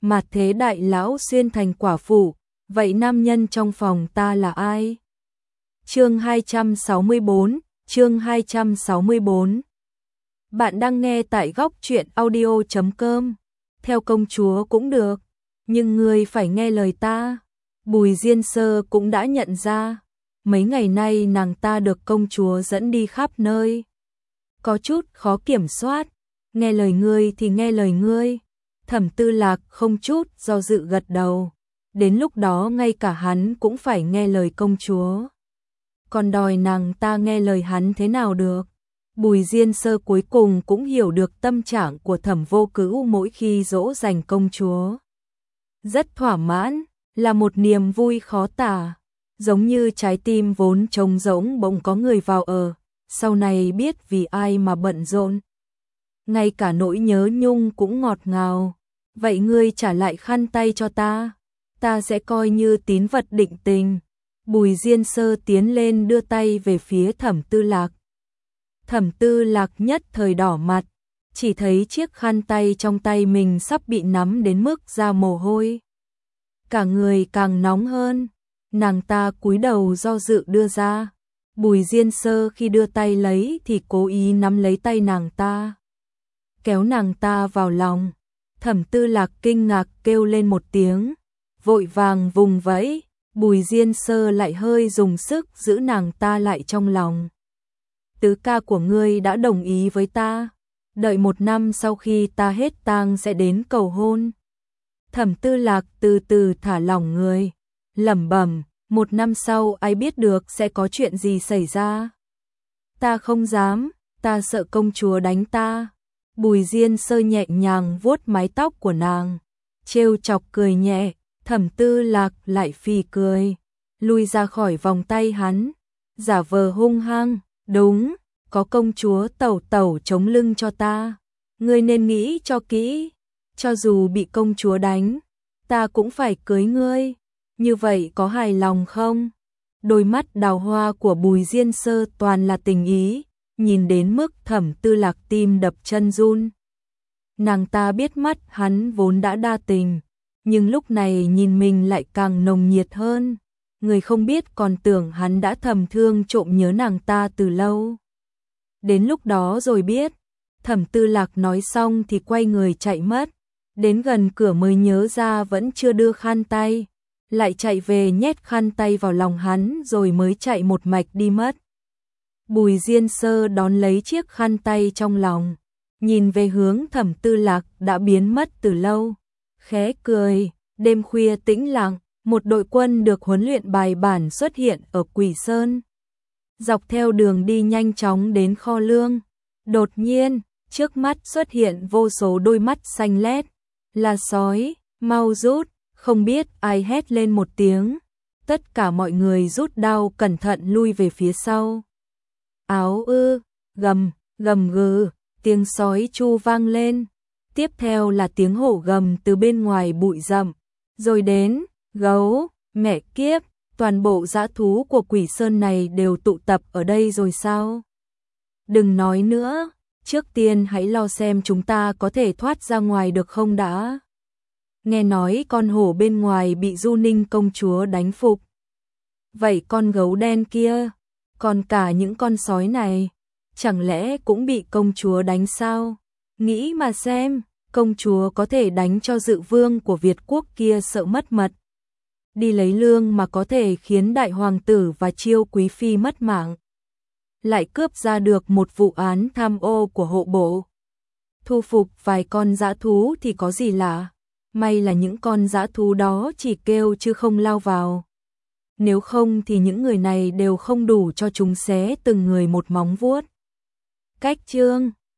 mà thế đại lão xuyên thành quả phụ, vậy nam nhân trong phòng ta là ai? Chương 264, chương 264. Bạn đang nghe tại góc truyện audio.com. Theo công chúa cũng được, nhưng ngươi phải nghe lời ta. Bùi Diên Sơ cũng đã nhận ra, mấy ngày nay nàng ta được công chúa dẫn đi khắp nơi. Có chút khó kiểm soát, nghe lời ngươi thì nghe lời ngươi. Thẩm Tư Lạc không chút do dự gật đầu. Đến lúc đó ngay cả hắn cũng phải nghe lời công chúa. Còn đòi nàng ta nghe lời hắn thế nào được? Bùi Diên Sơ cuối cùng cũng hiểu được tâm trạng của Thẩm Vô Cữu mỗi khi dỗ dành công chúa. Rất thỏa mãn, là một niềm vui khó tả, giống như trái tim vốn trống rỗng bỗng có người vào ở, sau này biết vì ai mà bận rộn. Ngay cả nỗi nhớ nhung cũng ngọt ngào. Vậy ngươi trả lại khăn tay cho ta sẽ coi như tín vật định tình. Bùi Diên Sơ tiến lên đưa tay về phía Thẩm Tư Lạc. Thẩm Tư Lạc nhất thời đỏ mặt, chỉ thấy chiếc khăn tay trong tay mình sắp bị nắm đến mức ra mồ hôi. Cả người càng nóng hơn, nàng ta cúi đầu do dự đưa ra. Bùi Diên Sơ khi đưa tay lấy thì cố ý nắm lấy tay nàng ta, kéo nàng ta vào lòng. Thẩm Tư Lạc kinh ngạc kêu lên một tiếng, vội vàng vùng vẫy. Bùi Diên Sơ lại hơi dùng sức giữ nàng ta lại trong lòng. Tứ ca của ngươi đã đồng ý với ta, đợi 1 năm sau khi ta hết tang sẽ đến cầu hôn. Thẩm Tư Lạc từ từ thả lỏng người, lẩm bẩm, 1 năm sau ai biết được sẽ có chuyện gì xảy ra. Ta không dám, ta sợ công chúa đánh ta. Bùi Diên Sơ nhẹ nhàng vuốt mái tóc của nàng, trêu chọc cười nhẹ. Thẩm Tư Lạc lại phì cười, lui ra khỏi vòng tay hắn, giả vờ hung hăng, đúng, có công chúa tẩu tẩu chống lưng cho ta, ngươi nên nghĩ cho kỹ, cho dù bị công chúa đánh, ta cũng phải cưới ngươi, như vậy có hài lòng không? Đôi mắt đào hoa của Bùi Diên Sơ toàn là tình ý, nhìn đến mức Thẩm Tư Lạc tim đập chân run. Nàng ta biết mắt hắn vốn đã đa tình, nhưng lúc này nhìn mình lại càng nồng nhiệt hơn. Người không biết còn tưởng hắn đã thầm thương trộm nhớ nàng ta từ lâu. Đến lúc đó rồi biết. Thẩm Tư Lạc nói xong thì quay người chạy mất. Đến gần cửa mới nhớ ra vẫn chưa đưa khăn tay, lại chạy về nhét khăn tay vào lòng hắn rồi mới chạy một mạch đi mất. Bùi Diên Sơ đón lấy chiếc khăn tay trong lòng, nhìn về hướng Thẩm Tư Lạc đã biến mất từ lâu, khẽ cười. Đêm khuya tĩnh lặng, một đội quân được huấn luyện bài bản xuất hiện ở Quỷ Sơn. Dọc theo đường đi nhanh chóng đến kho lương. Đột nhiên, trước mắt xuất hiện vô số đôi mắt xanh lét. Là sói, mau rút, không biết ai hét lên một tiếng. Tất cả mọi người rút đao cẩn thận lui về phía sau. Áo ư, gầm, gầm gừ, tiếng sói chu vang lên. Tiếp theo là tiếng hổ gầm từ bên ngoài bụi rậm, rồi đến gấu, mẹ kiếp, toàn bộ dã thú của Quỷ Sơn này đều tụ tập ở đây rồi sao? Đừng nói nữa, trước tiên hãy lo xem chúng ta có thể thoát ra ngoài được không đã. Nghe nói con hổ bên ngoài bị Du Ninh công chúa đánh phục. Vậy con gấu đen kia, còn cả những con sói này, chẳng lẽ cũng bị công chúa đánh sao? Nghĩ mà xem, công chúa có thể đánh cho dự vương của Việt quốc kia sợ mất mật. Đi lấy lương mà có thể khiến đại hoàng tử và chiêu quý phi mất mạng. Lại cướp ra được một vụ án tham ô của hộ bộ. Thu phục vài con dã thú thì có gì lạ. May là những con dã thú đó chỉ kêu chứ không lao vào. Nếu không thì những người này đều không đủ cho chúng xé từng người một móng vuốt. Cách chương